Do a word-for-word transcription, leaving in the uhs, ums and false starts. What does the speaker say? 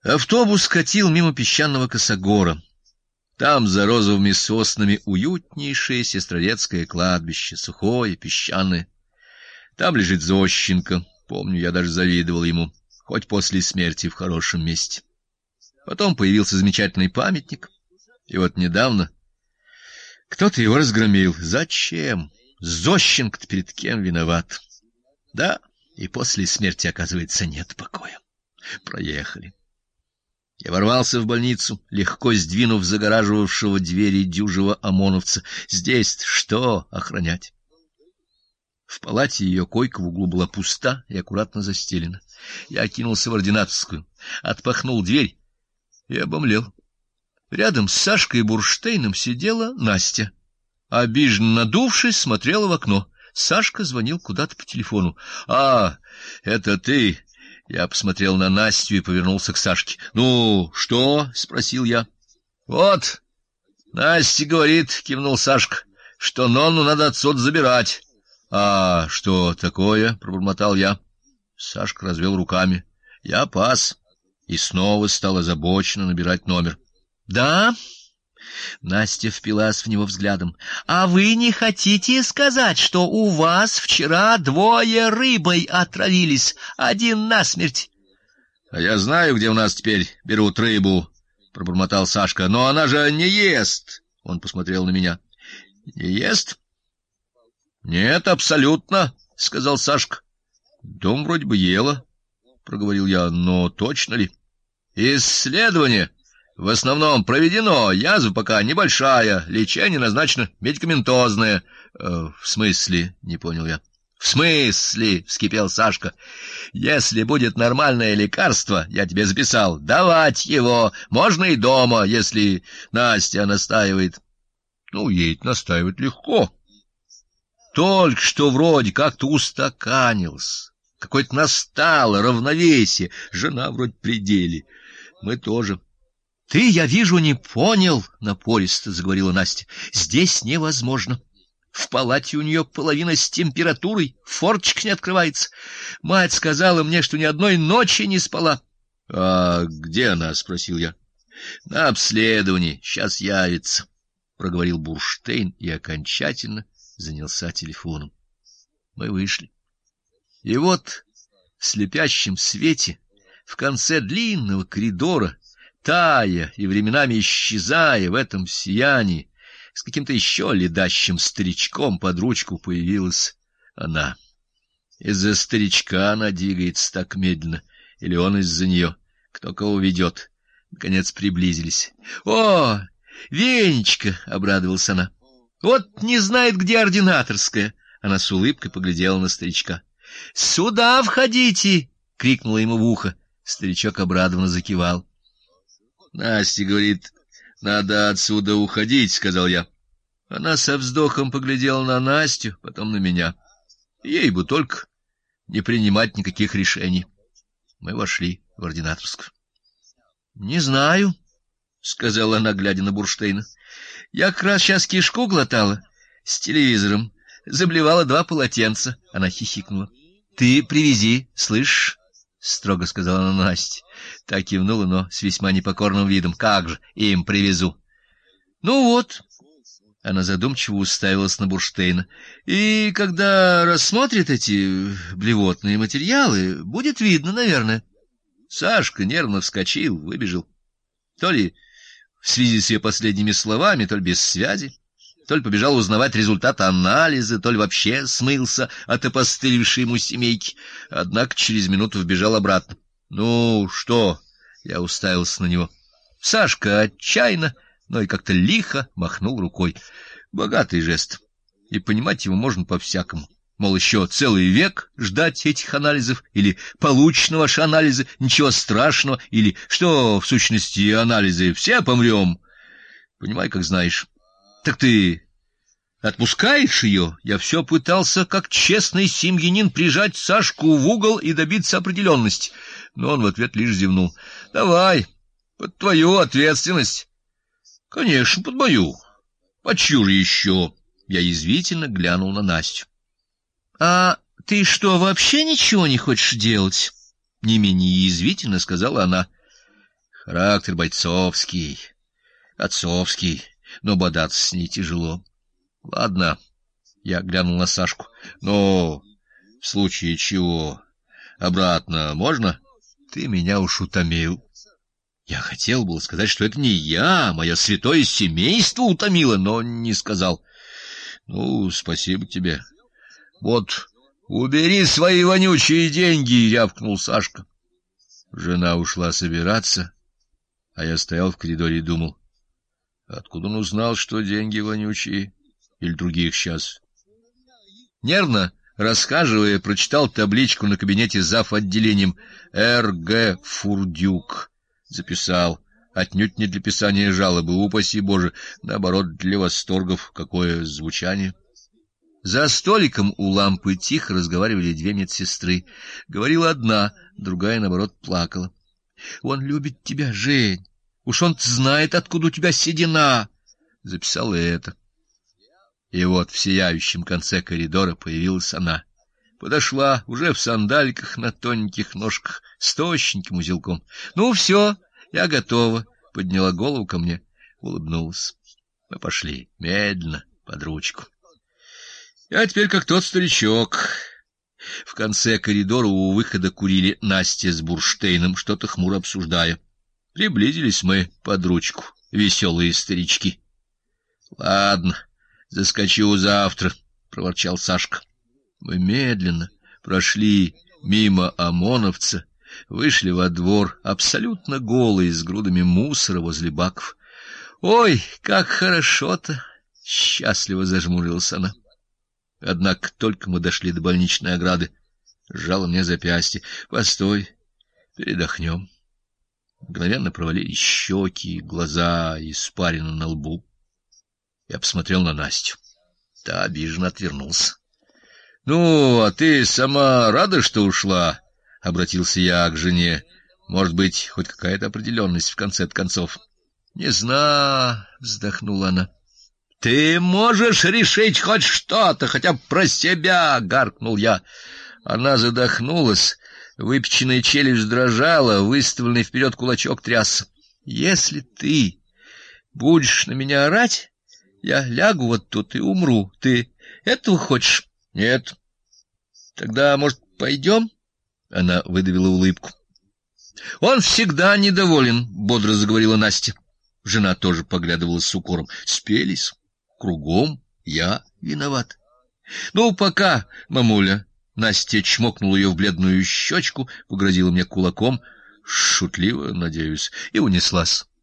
Автобус катил мимо песчаного косогора. Там, за розовыми соснами, уютнейшее сестрорецкое кладбище, сухое, песчаное. Там лежит Зощенко. Помню, я даже завидовал ему, хоть после смерти в хорошем месте. Потом появился замечательный памятник. И вот недавно кто-то его разгромил. Зачем? Зощенко-то перед кем виноват? Да, и после смерти, оказывается, нет покоя. Проехали. Я ворвался в больницу, легко сдвинув загораживавшего двери дюжего ОМОНовца. Здесь что охранять? В палате ее койка в углу была пуста и аккуратно застелена. Я кинулся в ординаторскую, отпахнул дверь и обомлел. Рядом с Сашкой Бурштейном сидела Настя. Обиженно надувшись, смотрела в окно. Сашка звонил куда-то по телефону. — А, это ты? Я посмотрел на Настю и повернулся к Сашке. — Ну, что? — спросил я. — Вот, Настя говорит, — кивнул Сашка, — что Нонну надо отсюда забирать. — А что такое? — пробормотал я. Сашка развел руками. Я пас. И снова стал озабоченно набирать номер. — Да? Настя впилась в него взглядом. — А вы не хотите сказать, что у вас вчера двое рыбой отравились, один насмерть? — А я знаю, где у нас теперь берут рыбу, — пробормотал Сашка. — Но она же не ест. Он посмотрел на меня. — Не ест? — Нет, абсолютно, — сказал Сашка. — Дом вроде бы ела, — проговорил я, — но точно ли? — Исследование в основном проведено, язва пока небольшая, лечение назначено медикаментозное. Э, в смысле, не понял я. В смысле, вскипел Сашка. Если будет нормальное лекарство, я тебе записал, давать его можно и дома, если Настя настаивает. Ну, ей настаивать легко. Только что вроде как-то устаканился, какое-то настало равновесие, жена вроде при деле. Мы тоже. — Ты, я вижу, не понял, — напористо заговорила Настя. — Здесь невозможно. В палате у нее половина с температурой, форточка не открывается. Мать сказала мне, что ни одной ночи не спала. — А где она? — спросил я. — На обследовании, сейчас явится, — проговорил Бурштейн и окончательно занялся телефоном. Мы вышли. И вот в слепящем свете в конце длинного коридора, тая и временами исчезая в этом сиянии, с каким-то еще ледащим старичком под ручку появилась она. Из-за старичка она двигается так медленно, или он из-за нее, кто кого ведет. Наконец приблизились. — О, Венечка! — обрадовалась она. — Вот не знает, где ординаторская. Она с улыбкой поглядела на старичка. — Сюда входите! — крикнула ему в ухо. Старичок обрадованно закивал. — Настя говорит, надо отсюда уходить, — сказал я. Она со вздохом поглядела на Настю, потом на меня. Ей бы только не принимать никаких решений. Мы вошли в ординаторскую. — Не знаю, — сказала она, глядя на Бурштейна. — Я как раз сейчас кишку глотала с телевизором, заблевала два полотенца. Она хихикнула. — Ты привези, слышишь? — строго сказала она Насте. Та кивнула, но с весьма непокорным видом. — Как же, им привезу. — Ну вот. Она задумчиво уставилась на Бурштейна. — И когда рассмотрит эти блевотные материалы, будет видно, наверное. Сашка нервно вскочил, выбежал. То ли в связи с ее последними словами, то ли без связи. То ли побежал узнавать результат анализа, то ли вообще смылся от опостылевшей ему семейки. Однако через минуту вбежал обратно. — Ну, что? — я уставился на него. Сашка отчаянно, но и как-то лихо махнул рукой. Богатый жест, и понимать его можно по-всякому. Мол, еще целый век ждать этих анализов, или получено ваши анализы, ничего страшного, или что, в сущности, анализы, все помрем. Понимай, как знаешь. Так ты отпускаешь ее? Я все пытался, как честный семьянин, прижать Сашку в угол и добиться определенности. Но он в ответ лишь зевнул. — Давай, под твою ответственность. — Конечно, под мою. Под чью же еще? Я язвительно глянул на Настю. — А ты что, вообще ничего не хочешь делать? Не менее язвительно сказала она. Характер бойцовский, отцовский, но бодаться с ней тяжело. Ладно, я глянул на Сашку. Но в случае чего обратно можно? Ты меня уж утомил. Я хотел было сказать, что это не я, мое святое семейство утомило, но не сказал. Ну, спасибо тебе. Вот, убери свои вонючие деньги, рявкнул Сашка. Жена ушла собираться, а я стоял в коридоре и думал, откуда он узнал, что деньги вонючие, или других сейчас. Нервно расхаживая, прочитал табличку на кабинете зав. Отделением Р Г Фурдюк. Записал. Отнюдь не для писания жалобы, упаси Боже, наоборот, для восторгов. Какое звучание! За столиком у лампы тихо разговаривали две медсестры. Говорила одна, другая, наоборот, плакала. — Он любит тебя, Жень. Уж он знает, откуда у тебя седина. Записала это. И вот в сияющем конце коридора появилась она. Подошла, уже в сандаликах на тоненьких ножках, с тощеньким узелком. — Ну, все, я готова. Подняла голову ко мне, улыбнулась. Мы пошли медленно, под ручку. Я теперь как тот старичок. В конце коридора у выхода курили Настя с Бурштейном, что-то хмуро обсуждая. Приблизились мы под ручку, веселые старички. — Ладно, заскочу завтра, — проворчал Сашка. Мы медленно прошли мимо ОМОНовца, вышли во двор, абсолютно голые, с грудами мусора возле баков. — Ой, как хорошо-то! — счастливо зажмурилась она. Однако только мы дошли до больничной ограды, сжала мне запястье. — Постой, передохнем. Мгновенно провалились щеки, глаза, испарина на лбу. Я посмотрел на Настю. Та обиженно отвернулся. — Ну, а ты сама рада, что ушла? — обратился я к жене. Может быть, хоть какая-то определенность в конце концов. — Не знаю, — вздохнула она. — Ты можешь решить хоть что-то, хотя бы про себя, — гаркнул я. Она задохнулась, выпеченная челюсть дрожала, выставленный вперед кулачок трясся. — Если ты будешь на меня орать, я лягу вот тут и умру. Ты этого хочешь? — Нет. — Тогда, может, пойдем? Она выдавила улыбку. — Он всегда недоволен, — бодро заговорила Настя. Жена тоже поглядывала с укором. Спелись. Кругом я виноват. — Ну, пока, мамуля. Настя чмокнула ее в бледную щечку, погрозила мне кулаком, шутливо, надеюсь, и унеслась.